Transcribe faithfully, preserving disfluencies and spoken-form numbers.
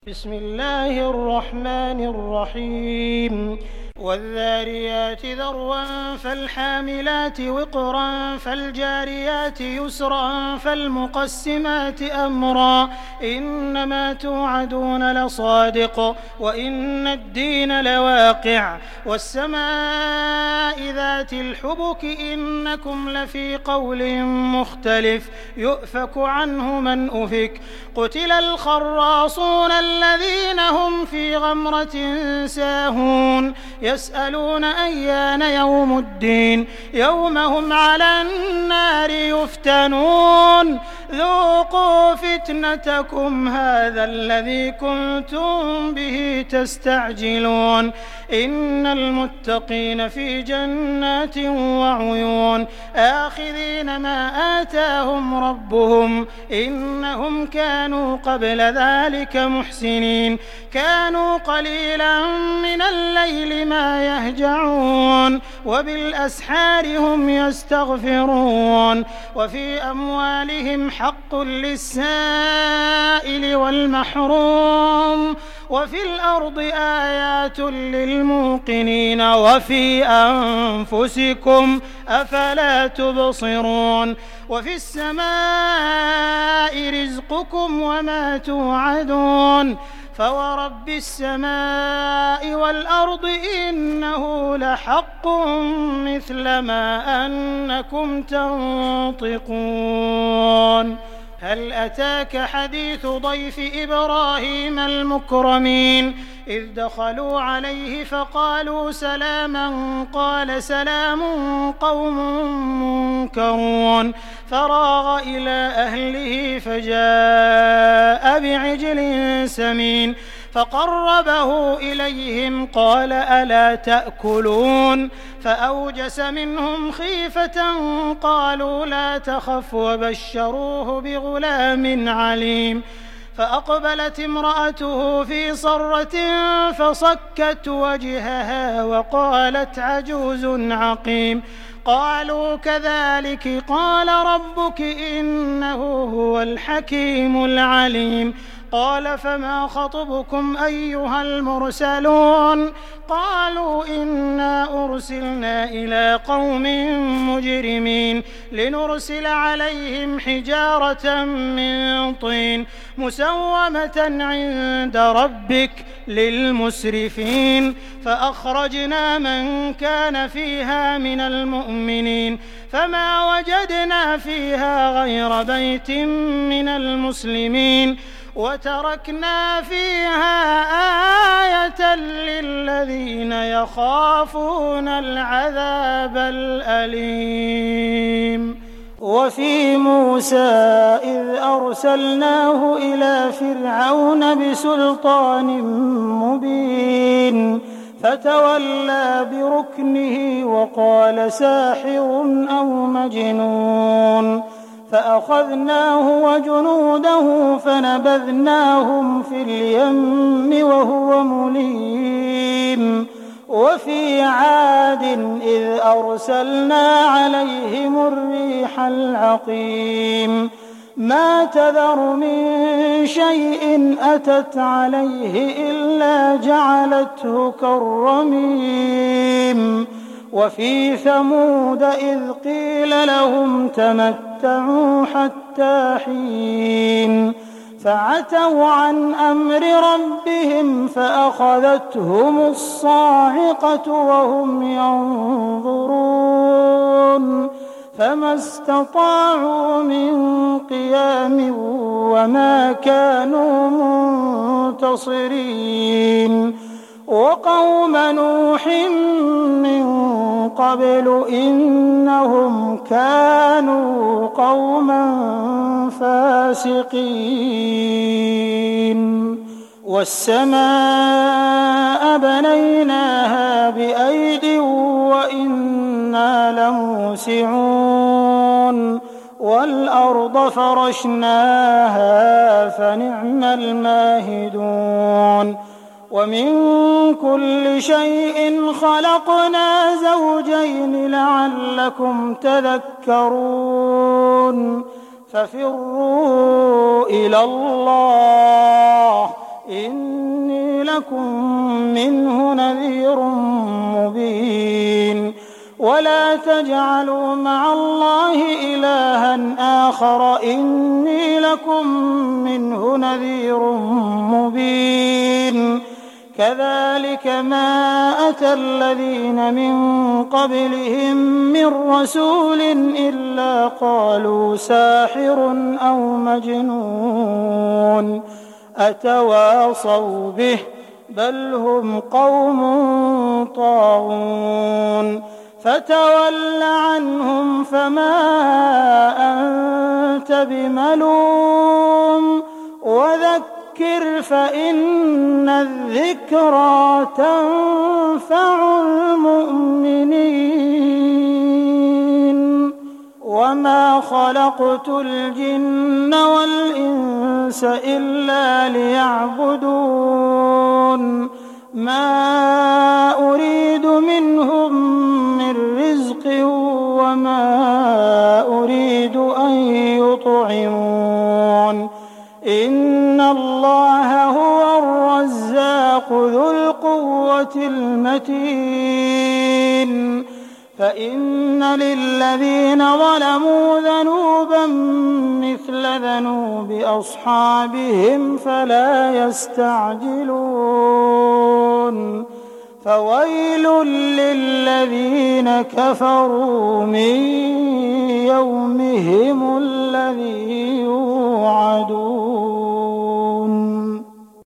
بسم الله الرحمن الرحيم والذاريات ذروا فالحاملات وقرا فالجاريات يسرا فالمقسمات أمرا إنما توعدون لصادق وإن الدين لواقع والسماء ذات الحبك إنكم لفي قول مختلف يؤفك عنه من أفك قتل الخراصون الذين هم في غمرة ساهون يسألون أيان يوم الدين يوم هم على النار يفتنون ذوقوا فتنتكم هذا الذي كنتم به تستعجلون إن المتقين في جنات وعيون آخذين ما آتاهم ربهم إنهم كانوا قبل ذلك محسنين كانوا قليلا من الليل ما يهجعون وبالأسحار هم يستغفرون وفي أموالهم حق للسائل والمحروم وفي الأرض آيات للموقنين وفي أنفسكم أفلا تبصرون وفي السماء رزقكم وما توعدون فورب السماء والأرض إنه لحق مثل ما أنكم تنطقون هل أتاك حديث ضيف إبراهيم المكرمين إذ دخلوا عليه فقالوا سلاما قال سلام قوم منكرون فراغ إلى أهله فجاء بعجل سمين فقربه إليهم قال ألا تأكلون فأوجس منهم خيفة قالوا لا تخف وبشروه بغلام عليم فأقبلت امرأته في صرة فصكت وجهها وقالت عجوز عقيم قالوا كذلك قال ربك إنه هو الحكيم العليم قال فما خطبكم أيها المرسلون قالوا إنا أرسلنا إلى قوم مجرمين لنرسل عليهم حجارة من طين مسومة عند ربك للمسرفين فأخرجنا من كان فيها من المؤمنين فما وجدنا فيها غير بيت من المسلمين وتركنا فيها آية للذين يخافون العذاب الأليم وفي موسى إذ أرسلناه إلى فرعون بسلطان مبين فتولى بركنه وقال ساحر أو مجنون فأخذناه وجنوده فنبذناهم في اليم وهو مليم وفي عاد إذ أرسلنا عليهم الريح العقيم ما تذر من شيء أتت عليه إلا جعلته كالرميم وفي ثمود إذ قيل لهم تمتعوا حتى حين فعتوا عن أمر ربهم فأخذتهم الصاعقة وهم ينظرون فما استطاعوا من قيام وما كانوا منتصرين وقوم نوح من قبل إنهم كانوا قوما فاسقين والسماء بنيناها بأيد وإنا لموسعون والأرض فرشناها فنعم الماهدون ومن كل شيء خلقنا زوجين لعلكم تذكرون ففروا إلى الله إني لكم منه نذير مبين ولا تجعلوا مع الله إلها آخر إني لكم منه نذير مبين كذلك ما أتى الذين من قبلهم من رسول إلا قالوا ساحر أو مجنون أتواصوا به بل هم قوم طاغون فتول عنهم فما أنت بملوم وذكر فإن الذكرى تنفع المؤمنين وما خلقت الجن والإنس إلا ليعبدون ما أريد منهم من رزق وما أريد أن يطعمون إن الله هو الرزاق ذو القوة المتين فإن للذين ظلموا ذنوبا مثل ذنوب أصحابهم فلا يستعجلون فويل للذين كفروا من يومهم الذي يوعدون.